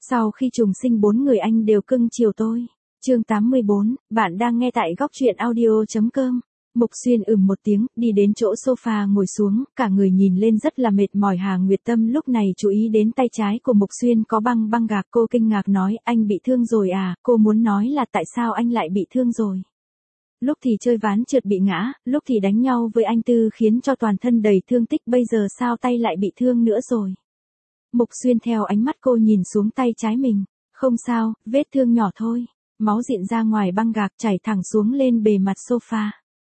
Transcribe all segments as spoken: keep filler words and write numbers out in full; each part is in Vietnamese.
Sau khi trùng sinh bốn người anh đều cưng chiều tôi. Chương tám mươi bốn, bạn đang nghe tại góc truyện audio chấm com. Mục Xuyên ừm một tiếng, đi đến chỗ sofa ngồi xuống, cả người nhìn lên rất là mệt mỏi. Hà Nguyệt Tâm lúc này chú ý đến tay trái của Mục Xuyên có băng băng gạc, cô kinh ngạc nói, anh bị thương rồi à? Cô muốn nói là tại sao anh lại bị thương rồi? Lúc thì chơi ván trượt bị ngã, lúc thì đánh nhau với anh Tư khiến cho toàn thân đầy thương tích, bây giờ sao tay lại bị thương nữa rồi? Mục Xuyên theo ánh mắt cô nhìn xuống tay trái mình, không sao, vết thương nhỏ thôi, máu dịn ra ngoài băng gạc chảy thẳng xuống lên bề mặt sofa.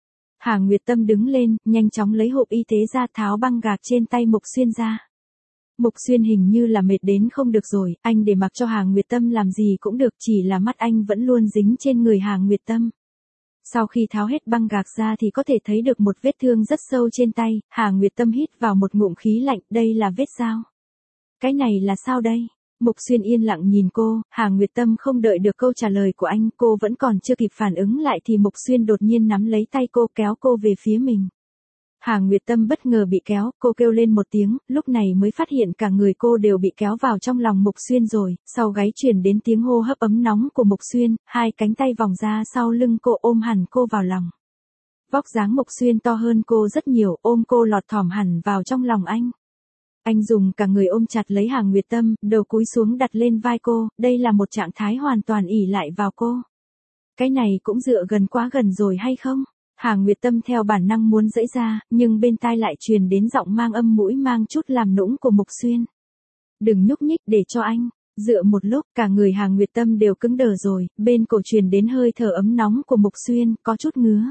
Hà Nguyệt Tâm đứng lên, nhanh chóng lấy hộp y tế ra tháo băng gạc trên tay Mục Xuyên ra. Mục Xuyên hình như là mệt đến không được rồi, anh để mặc cho Hà Nguyệt Tâm làm gì cũng được, chỉ là mắt anh vẫn luôn dính trên người Hà Nguyệt Tâm. Sau khi tháo hết băng gạc ra thì có thể thấy được một vết thương rất sâu trên tay. Hà Nguyệt Tâm hít vào một ngụm khí lạnh, đây là vết dao. Cái này là sao đây? Mục Xuyên yên lặng nhìn cô, Hà Nguyệt Tâm không đợi được câu trả lời của anh, cô vẫn còn chưa kịp phản ứng lại thì Mục Xuyên đột nhiên nắm lấy tay cô kéo cô về phía mình. Hà Nguyệt Tâm bất ngờ bị kéo, cô kêu lên một tiếng, lúc này mới phát hiện cả người cô đều bị kéo vào trong lòng Mục Xuyên rồi, sau gáy truyền đến tiếng hô hấp ấm nóng của Mục Xuyên, hai cánh tay vòng ra sau lưng cô ôm hẳn cô vào lòng. Vóc dáng Mục Xuyên to hơn cô rất nhiều, ôm cô lọt thỏm hẳn vào trong lòng anh. Anh dùng cả người ôm chặt lấy Hà Nguyệt Tâm, đầu cúi xuống đặt lên vai cô, đây là một trạng thái hoàn toàn ỷ lại vào cô. Cái này cũng dựa gần quá gần rồi hay không? Hà Nguyệt Tâm theo bản năng muốn giãy ra, nhưng bên tai lại truyền đến giọng mang âm mũi mang chút làm nũng của Mục Xuyên. Đừng nhúc nhích để cho anh. Dựa một lúc, cả người Hà Nguyệt Tâm đều cứng đờ rồi, bên cổ truyền đến hơi thở ấm nóng của Mục Xuyên, có chút ngứa.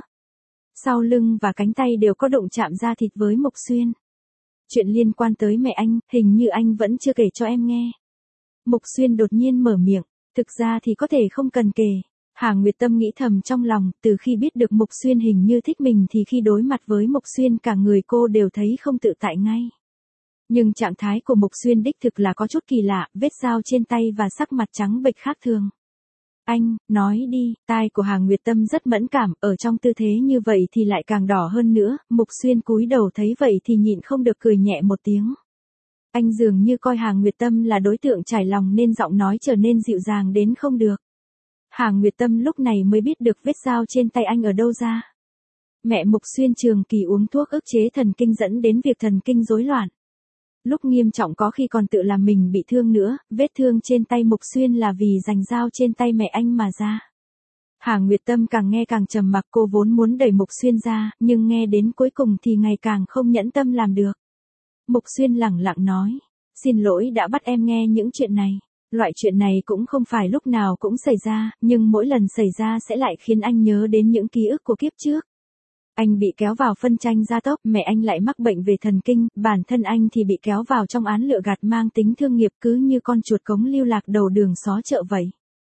Sau lưng và cánh tay đều có đụng chạm da thịt với Mục Xuyên. Chuyện liên quan tới mẹ anh, hình như anh vẫn chưa kể cho em nghe. Mục Xuyên đột nhiên mở miệng, thực ra thì có thể không cần kể. Hà Nguyệt Tâm nghĩ thầm trong lòng, từ khi biết được Mục Xuyên hình như thích mình thì khi đối mặt với Mục Xuyên cả người cô đều thấy không tự tại ngay. Nhưng trạng thái của Mục Xuyên đích thực là có chút kỳ lạ, vết dao trên tay và sắc mặt trắng bệch khác thường. Anh, nói đi, tai của Hà Nguyệt Tâm rất mẫn cảm, ở trong tư thế như vậy thì lại càng đỏ hơn nữa, Mục Xuyên cúi đầu thấy vậy thì nhịn không được cười nhẹ một tiếng. Anh dường như coi Hà Nguyệt Tâm là đối tượng trải lòng nên giọng nói trở nên dịu dàng đến không được. Hà Nguyệt Tâm lúc này mới biết được vết dao trên tay anh ở đâu ra. Mẹ Mục Xuyên trường kỳ uống thuốc ức chế thần kinh dẫn đến việc thần kinh rối loạn. Lúc nghiêm trọng có khi còn tự làm mình bị thương nữa, vết thương trên tay Mục Xuyên là vì giành dao trên tay mẹ anh mà ra. Hà Nguyệt Tâm càng nghe càng trầm mặc, cô vốn muốn đẩy Mục Xuyên ra, nhưng nghe đến cuối cùng thì ngày càng không nhẫn tâm làm được. Mục Xuyên lẳng lặng nói, xin lỗi đã bắt em nghe những chuyện này. Loại chuyện này cũng không phải lúc nào cũng xảy ra, nhưng mỗi lần xảy ra sẽ lại khiến anh nhớ đến những ký ức của kiếp trước. Anh bị kéo vào phân tranh gia tốc, mẹ anh lại mắc bệnh về thần kinh, bản thân anh thì bị kéo vào trong án lừa gạt mang tính thương nghiệp, cứ như con chuột cống lưu lạc đầu đường xó chợ vậy.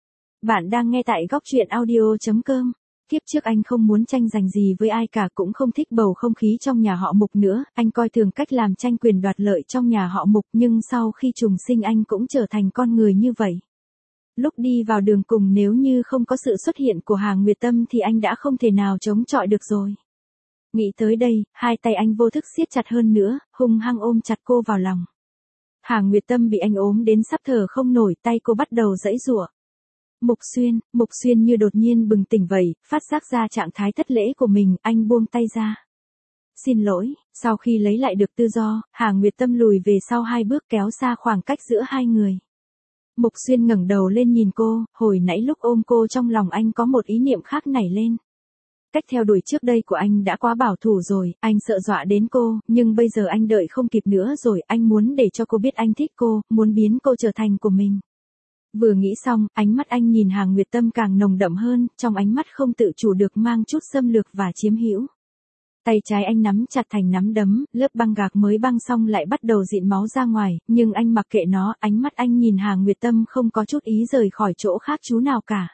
Bạn đang nghe tại góc truyện audio chấm com. Kiếp trước anh không muốn tranh giành gì với ai cả, cũng không thích bầu không khí trong nhà họ Mục nữa, anh coi thường cách làm tranh quyền đoạt lợi trong nhà họ Mục, nhưng sau khi trùng sinh anh cũng trở thành con người như vậy. Lúc đi vào đường cùng nếu như không có sự xuất hiện của Hà Nguyệt Tâm thì anh đã không thể nào chống chọi được rồi. Nghĩ tới đây, hai tay anh vô thức siết chặt hơn nữa, hung hăng ôm chặt cô vào lòng. Hà Nguyệt Tâm bị anh ôm đến sắp thở không nổi, tay cô bắt đầu giãy giụa. Mục Xuyên, Mục Xuyên như đột nhiên bừng tỉnh vậy, phát giác ra trạng thái thất lễ của mình, anh buông tay ra. Xin lỗi, sau khi lấy lại được tự do, Hà Nguyệt Tâm lùi về sau hai bước kéo xa khoảng cách giữa hai người. Mục Xuyên ngẩng đầu lên nhìn cô, hồi nãy lúc ôm cô trong lòng anh có một ý niệm khác nảy lên. Cách theo đuổi trước đây của anh đã quá bảo thủ rồi, anh sợ dọa đến cô, nhưng bây giờ anh đợi không kịp nữa rồi, anh muốn để cho cô biết anh thích cô, muốn biến cô trở thành của mình. Vừa nghĩ xong, ánh mắt anh nhìn Hà Nguyệt Tâm càng nồng đậm hơn, trong ánh mắt không tự chủ được mang chút xâm lược và chiếm hữu. Tay trái anh nắm chặt thành nắm đấm, lớp băng gạc mới băng xong lại bắt đầu dịn máu ra ngoài, nhưng anh mặc kệ nó, ánh mắt anh nhìn Hà Nguyệt Tâm không có chút ý rời khỏi chỗ khác chú nào cả.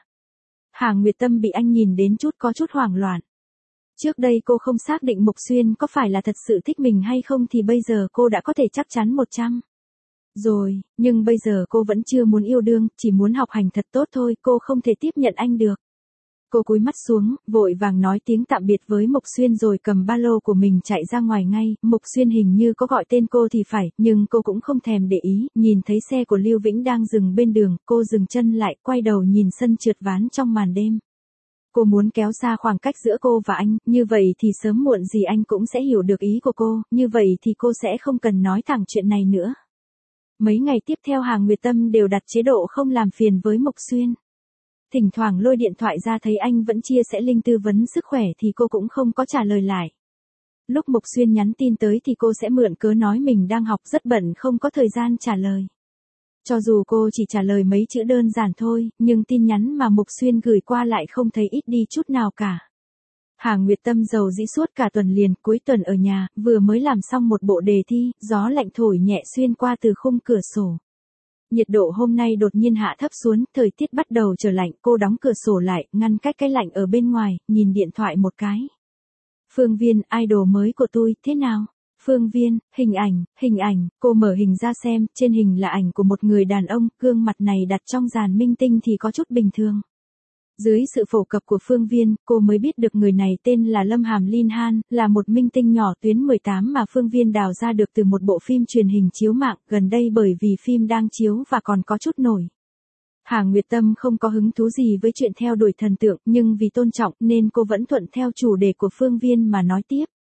Hà Nguyệt Tâm bị anh nhìn đến chút có chút hoảng loạn. Trước đây cô không xác định Mục Xuyên có phải là thật sự thích mình hay không thì bây giờ cô đã có thể chắc chắn một trăm. Rồi, nhưng bây giờ cô vẫn chưa muốn yêu đương, chỉ muốn học hành thật tốt thôi, cô không thể tiếp nhận anh được. Cô cúi mắt xuống, vội vàng nói tiếng tạm biệt với Mộc Xuyên rồi cầm ba lô của mình chạy ra ngoài ngay. Mộc Xuyên hình như có gọi tên cô thì phải, nhưng cô cũng không thèm để ý, nhìn thấy xe của Lưu Vĩnh đang dừng bên đường, cô dừng chân lại, quay đầu nhìn sân trượt ván trong màn đêm. Cô muốn kéo xa khoảng cách giữa cô và anh, như vậy thì sớm muộn gì anh cũng sẽ hiểu được ý của cô, như vậy thì cô sẽ không cần nói thẳng chuyện này nữa. Mấy ngày tiếp theo Hà Nguyệt Tâm đều đặt chế độ không làm phiền với Mộc Xuyên. Thỉnh thoảng lôi điện thoại ra thấy anh vẫn chia sẻ link tư vấn sức khỏe thì cô cũng không có trả lời lại. Lúc Mộc Xuyên nhắn tin tới thì cô sẽ mượn cớ nói mình đang học rất bận không có thời gian trả lời. Cho dù cô chỉ trả lời mấy chữ đơn giản thôi, nhưng tin nhắn mà Mộc Xuyên gửi qua lại không thấy ít đi chút nào cả. Hà Nguyệt Tâm rầu rĩ suốt cả tuần liền, cuối tuần ở nhà, vừa mới làm xong một bộ đề thi, gió lạnh thổi nhẹ xuyên qua từ khung cửa sổ. Nhiệt độ hôm nay đột nhiên hạ thấp xuống, thời tiết bắt đầu trở lạnh, cô đóng cửa sổ lại, ngăn cách cái lạnh ở bên ngoài, nhìn điện thoại một cái. Phương Viên, idol mới của tôi, thế nào? Phương Viên, hình ảnh, hình ảnh, cô mở hình ra xem, trên hình là ảnh của một người đàn ông, gương mặt này đặt trong dàn minh tinh thì có chút bình thường. Dưới sự phổ cập của Phương Viên, cô mới biết được người này tên là Lâm Hàm Linh Han, là một minh tinh nhỏ tuyến mười tám mà Phương Viên đào ra được từ một bộ phim truyền hình chiếu mạng, gần đây bởi vì phim đang chiếu và còn có chút nổi. Hà Nguyệt Tâm không có hứng thú gì với chuyện theo đuổi thần tượng, nhưng vì tôn trọng nên cô vẫn thuận theo chủ đề của Phương Viên mà nói tiếp.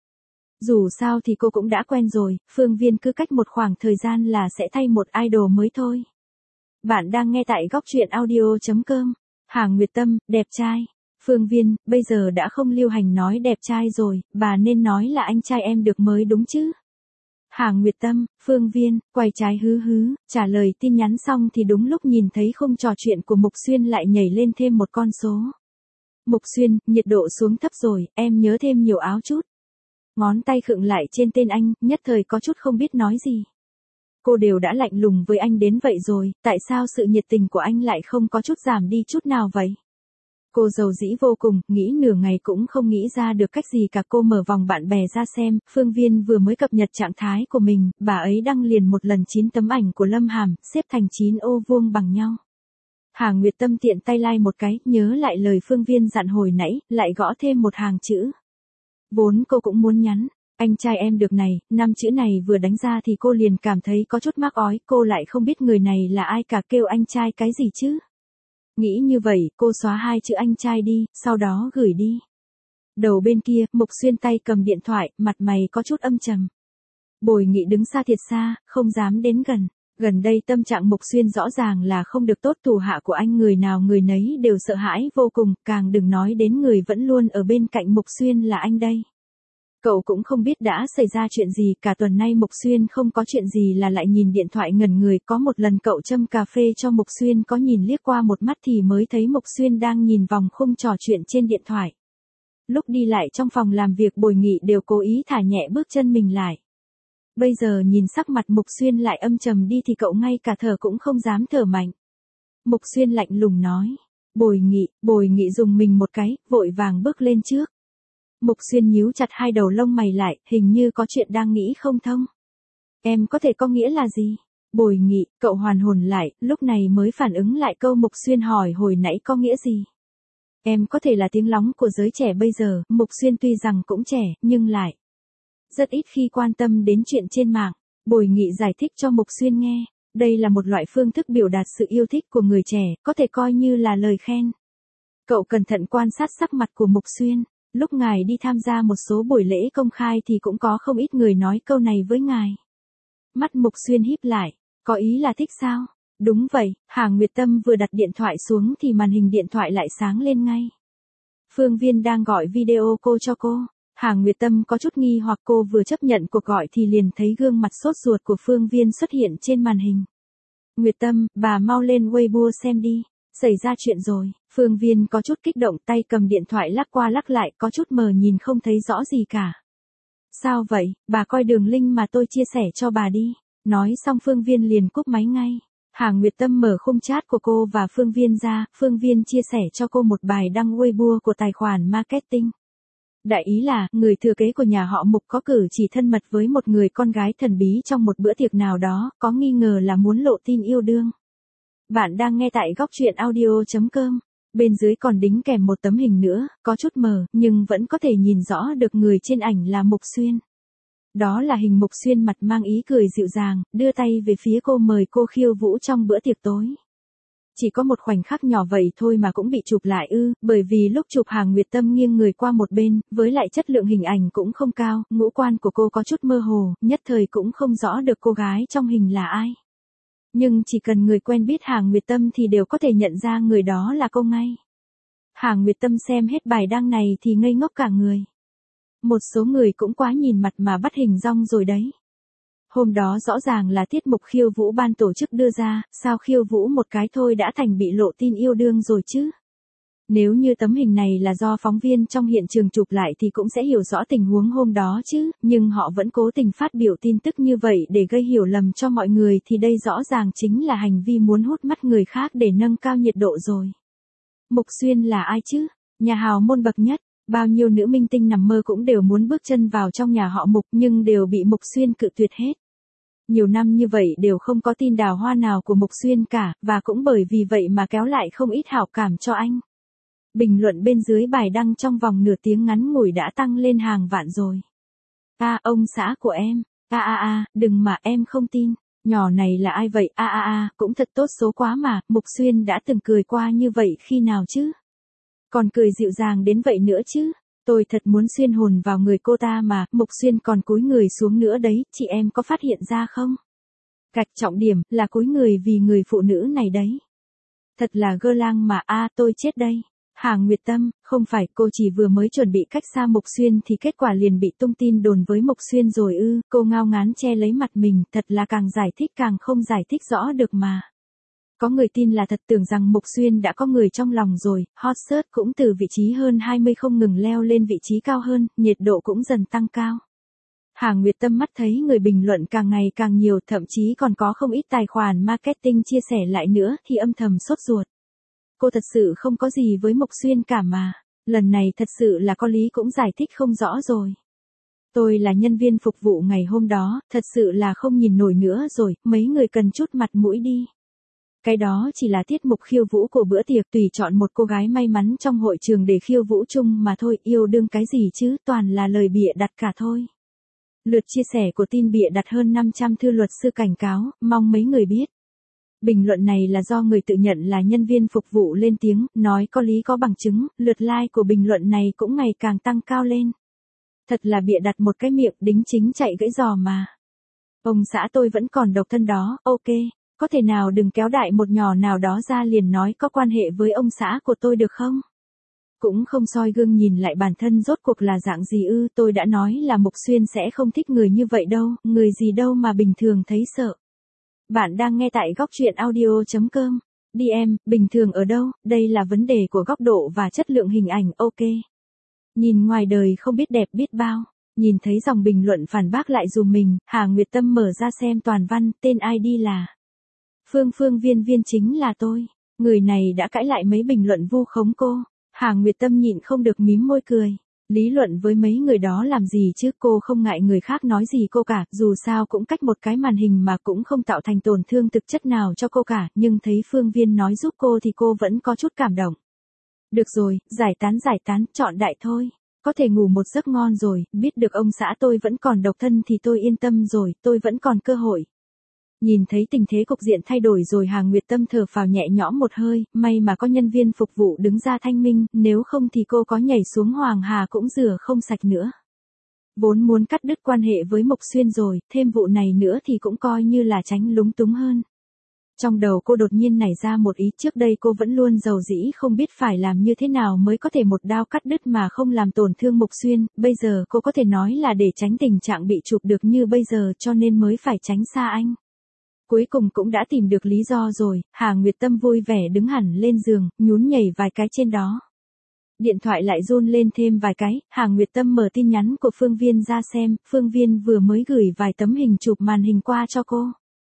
Dù sao thì cô cũng đã quen rồi, Phương Viên cứ cách một khoảng thời gian là sẽ thay một idol mới thôi. Bạn đang nghe tại góc truyện audio chấm com. Hà Nguyệt Tâm, đẹp trai. Phương Viên, bây giờ đã không lưu hành nói đẹp trai rồi, bà nên nói là anh trai em được mới đúng chứ. Hà Nguyệt Tâm, Phương Viên, quay trái hứ hứ, trả lời tin nhắn xong thì đúng lúc nhìn thấy khung trò chuyện của Mộc Xuyên lại nhảy lên thêm một con số. Mộc Xuyên, nhiệt độ xuống thấp rồi, em nhớ thêm nhiều áo chút. Ngón tay khựng lại trên tên anh, nhất thời có chút không biết nói gì. Cô đều đã lạnh lùng với anh đến vậy rồi, tại sao sự nhiệt tình của anh lại không có chút giảm đi chút nào vậy? Cô giàu dĩ vô cùng, nghĩ nửa ngày cũng không nghĩ ra được cách gì cả. Cô mở vòng bạn bè ra xem, Phương Viên vừa mới cập nhật trạng thái của mình, bà ấy đăng liền một lần chín tấm ảnh của Lâm Hàm, xếp thành chín ô vuông bằng nhau. Hà Nguyệt Tâm tiện tay like một cái, nhớ lại lời Phương Viên dặn hồi nãy, lại gõ thêm một hàng chữ. Vốn cô cũng muốn nhắn, anh trai em được này, năm chữ này vừa đánh ra thì cô liền cảm thấy có chút mắc ói, cô lại không biết người này là ai cả, kêu anh trai cái gì chứ. Nghĩ như vậy, cô xóa hai chữ anh trai đi, sau đó gửi đi. Đầu bên kia, Mộc Xuyên tay cầm điện thoại, mặt mày có chút âm trầm. Bồi Nghị đứng xa thiệt xa, không dám đến gần. Gần đây tâm trạng Mộc Xuyên rõ ràng là không được tốt, thủ hạ của anh người nào người nấy đều sợ hãi vô cùng, càng đừng nói đến người vẫn luôn ở bên cạnh Mộc Xuyên là anh đây. Cậu cũng không biết đã xảy ra chuyện gì, cả tuần nay Mộc Xuyên không có chuyện gì là lại nhìn điện thoại ngẩn người, có một lần cậu châm cà phê cho Mộc Xuyên có nhìn liếc qua một mắt thì mới thấy Mộc Xuyên đang nhìn vòng khung trò chuyện trên điện thoại. Lúc đi lại trong phòng làm việc Bồi Nghị đều cố ý thả nhẹ bước chân mình lại. Bây giờ nhìn sắc mặt Mộc Xuyên lại âm trầm đi thì cậu ngay cả thở cũng không dám thở mạnh. Mộc Xuyên lạnh lùng nói. Bồi Nghị, Bồi Nghị dùng mình một cái, vội vàng bước lên trước. Mộc Xuyên nhíu chặt hai đầu lông mày lại, hình như có chuyện đang nghĩ không thông. Em có thể có nghĩa là gì? Bồi Nghị, cậu hoàn hồn lại, lúc này mới phản ứng lại câu Mộc Xuyên hỏi hồi nãy có nghĩa gì. Em có thể là tiếng lóng của giới trẻ bây giờ, Mộc Xuyên tuy rằng cũng trẻ, nhưng lại rất ít khi quan tâm đến chuyện trên mạng. Bồi Nghị giải thích cho Mộc Xuyên nghe, đây là một loại phương thức biểu đạt sự yêu thích của người trẻ, có thể coi như là lời khen. Cậu cẩn thận quan sát sắc mặt của Mộc Xuyên. Lúc ngài đi tham gia một số buổi lễ công khai thì cũng có không ít người nói câu này với ngài. Mắt Mộc Xuyên híp lại, có ý là thích sao? Đúng vậy, Hà Nguyệt Tâm vừa đặt điện thoại xuống thì màn hình điện thoại lại sáng lên ngay. Phương Viên đang gọi video cô cho cô. Hà Nguyệt Tâm có chút nghi hoặc, cô vừa chấp nhận cuộc gọi thì liền thấy gương mặt sốt ruột của Phương Viên xuất hiện trên màn hình. Nguyệt Tâm, bà mau lên Weibo xem đi. Xảy ra chuyện rồi, Phương Viên có chút kích động, tay cầm điện thoại lắc qua lắc lại, có chút mờ nhìn không thấy rõ gì cả. Sao vậy, bà coi đường link mà tôi chia sẻ cho bà đi. Nói xong Phương Viên liền cúp máy ngay. Hà Nguyệt Tâm mở khung chat của cô và Phương Viên ra, Phương Viên chia sẻ cho cô một bài đăng Weibo của tài khoản marketing. Đại ý là, người thừa kế của nhà họ Mục có cử chỉ thân mật với một người con gái thần bí trong một bữa tiệc nào đó, có nghi ngờ là muốn lộ tin yêu đương. Bạn đang nghe tại góc truyện audio chấm com. Bên dưới còn đính kèm một tấm hình nữa, có chút mờ, nhưng vẫn có thể nhìn rõ được người trên ảnh là Mục Xuyên. Đó là hình Mục Xuyên mặt mang ý cười dịu dàng, đưa tay về phía cô mời cô khiêu vũ trong bữa tiệc tối. Chỉ có một khoảnh khắc nhỏ vậy thôi mà cũng bị chụp lại ư, bởi vì lúc chụp Hàng Nguyệt Tâm nghiêng người qua một bên, với lại chất lượng hình ảnh cũng không cao, ngũ quan của cô có chút mơ hồ, nhất thời cũng không rõ được cô gái trong hình là ai. Nhưng chỉ cần người quen biết Hàng Nguyệt Tâm thì đều có thể nhận ra người đó là cô ngay. Hàng Nguyệt Tâm xem hết bài đăng này thì ngây ngốc cả người. Một số người cũng quá nhìn mặt mà bắt hình dong rồi đấy. Hôm đó rõ ràng là tiết mục khiêu vũ ban tổ chức đưa ra, sao khiêu vũ một cái thôi đã thành bị lộ tin yêu đương rồi chứ? Nếu như tấm hình này là do phóng viên trong hiện trường chụp lại thì cũng sẽ hiểu rõ tình huống hôm đó chứ, nhưng họ vẫn cố tình phát biểu tin tức như vậy để gây hiểu lầm cho mọi người thì đây rõ ràng chính là hành vi muốn hút mắt người khác để nâng cao nhiệt độ rồi. Mục Xuyên là ai chứ? Nhà hào môn bậc nhất, bao nhiêu nữ minh tinh nằm mơ cũng đều muốn bước chân vào trong nhà họ Mục nhưng đều bị Mục Xuyên cự tuyệt hết. Nhiều năm như vậy đều không có tin đào hoa nào của Mục Xuyên cả, và cũng bởi vì vậy mà kéo lại không ít hảo cảm cho anh. Bình luận bên dưới bài đăng trong vòng nửa tiếng ngắn ngủi đã tăng lên hàng vạn rồi. A ông xã của em, a a a, đừng mà em không tin, nhỏ này là ai vậy, a a a, cũng thật tốt số quá mà, Mục Xuyên đã từng cười qua như vậy khi nào chứ? Còn cười dịu dàng đến vậy nữa chứ? Tôi thật muốn xuyên hồn vào người cô ta mà, Mục Xuyên còn cúi người xuống nữa đấy, chị em có phát hiện ra không? Gạch trọng điểm là cúi người vì người phụ nữ này đấy. Thật là gơ lang mà, a tôi chết đây. Hàng Nguyệt Tâm, không phải cô chỉ vừa mới chuẩn bị cách xa Mục Xuyên thì kết quả liền bị tung tin đồn với Mục Xuyên rồi ư, cô ngao ngán che lấy mặt mình, thật là càng giải thích càng không giải thích rõ được mà. Có người tin là thật, tưởng rằng Mục Xuyên đã có người trong lòng rồi, hot search cũng từ vị trí hơn hai mươi không ngừng leo lên vị trí cao hơn, nhiệt độ cũng dần tăng cao. Hàng Nguyệt Tâm mắt thấy người bình luận càng ngày càng nhiều, thậm chí còn có không ít tài khoản marketing chia sẻ lại nữa thì âm thầm sốt ruột. Cô thật sự không có gì với Mục Xuyên cả mà, lần này thật sự là có lý cũng giải thích không rõ rồi. Tôi là nhân viên phục vụ ngày hôm đó, thật sự là không nhìn nổi nữa rồi, mấy người cần chút mặt mũi đi. Cái đó chỉ là tiết mục khiêu vũ của bữa tiệc, tùy chọn một cô gái may mắn trong hội trường để khiêu vũ chung mà thôi, yêu đương cái gì chứ, toàn là lời bịa đặt cả thôi. Lượt chia sẻ của tin bịa đặt hơn năm trăm thư luật sư cảnh cáo, mong mấy người biết. Bình luận này là do người tự nhận là nhân viên phục vụ lên tiếng, nói có lý có bằng chứng, lượt like của bình luận này cũng ngày càng tăng cao lên. Thật là bịa đặt một cái miệng đính chính chạy gãy giò mà. Ông xã tôi vẫn còn độc thân đó, ok, có thể nào đừng kéo đại một nhỏ nào đó ra liền nói có quan hệ với ông xã của tôi được không? Cũng không soi gương nhìn lại bản thân rốt cuộc là dạng gì ư, tôi đã nói là Mục Xuyên sẽ không thích người như vậy đâu, người gì đâu mà bình thường thấy sợ. Bạn đang nghe tại góc truyện audio chấm com. Đi em, bình thường ở đâu, đây là vấn đề của góc độ và chất lượng hình ảnh, ok. Nhìn ngoài đời không biết đẹp biết bao, nhìn thấy dòng bình luận phản bác lại dùm mình, Hàng Nguyệt Tâm mở ra xem toàn văn, tên i đê là Phương Phương Viên Viên chính là tôi. Người này đã cãi lại mấy bình luận vu khống cô. Hàng Nguyệt Tâm nhịn không được mím môi cười. Lý luận với mấy người đó làm gì chứ, cô không ngại người khác nói gì cô cả, dù sao cũng cách một cái màn hình mà cũng không tạo thành tổn thương thực chất nào cho cô cả, nhưng thấy Phương Viên nói giúp cô thì cô vẫn có chút cảm động. Được rồi, giải tán giải tán, chọn đại thôi. Có thể ngủ một giấc ngon rồi, biết được ông xã tôi vẫn còn độc thân thì tôi yên tâm rồi, tôi vẫn còn cơ hội. Nhìn thấy tình thế cục diện thay đổi rồi, Hàng Nguyệt Tâm thở phào nhẹ nhõm một hơi, may mà có nhân viên phục vụ đứng ra thanh minh, nếu không thì cô có nhảy xuống Hoàng Hà cũng rửa không sạch nữa. Vốn muốn cắt đứt quan hệ với Mục Xuyên rồi, thêm vụ này nữa thì cũng coi như là tránh lúng túng hơn. Trong đầu cô đột nhiên nảy ra một ý, trước đây cô vẫn luôn giàu dĩ không biết phải làm như thế nào mới có thể một đao cắt đứt mà không làm tổn thương Mục Xuyên, bây giờ cô có thể nói là để tránh tình trạng bị chụp được như bây giờ cho nên mới phải tránh xa anh. Cuối cùng cũng đã tìm được lý do rồi, Hàng Nguyệt Tâm vui vẻ đứng hẳn lên giường, nhún nhảy vài cái trên đó. Điện thoại lại run lên thêm vài cái, Hàng Nguyệt Tâm mở tin nhắn của Phương Viên ra xem, Phương Viên vừa mới gửi vài tấm hình chụp màn hình qua cho cô.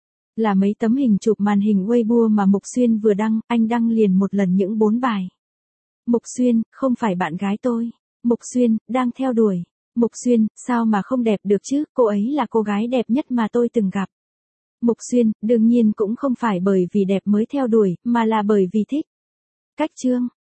Là mấy tấm hình chụp màn hình Weibo mà Mục Xuyên vừa đăng, anh đăng liền một lần những bốn bài. Mục Xuyên, không phải bạn gái tôi. Mục Xuyên, đang theo đuổi. Mục Xuyên, sao mà không đẹp được chứ, cô ấy là cô gái đẹp nhất mà tôi từng gặp. Mục Xuyên, đương nhiên cũng không phải bởi vì đẹp mới theo đuổi, mà là bởi vì thích. Cách chương.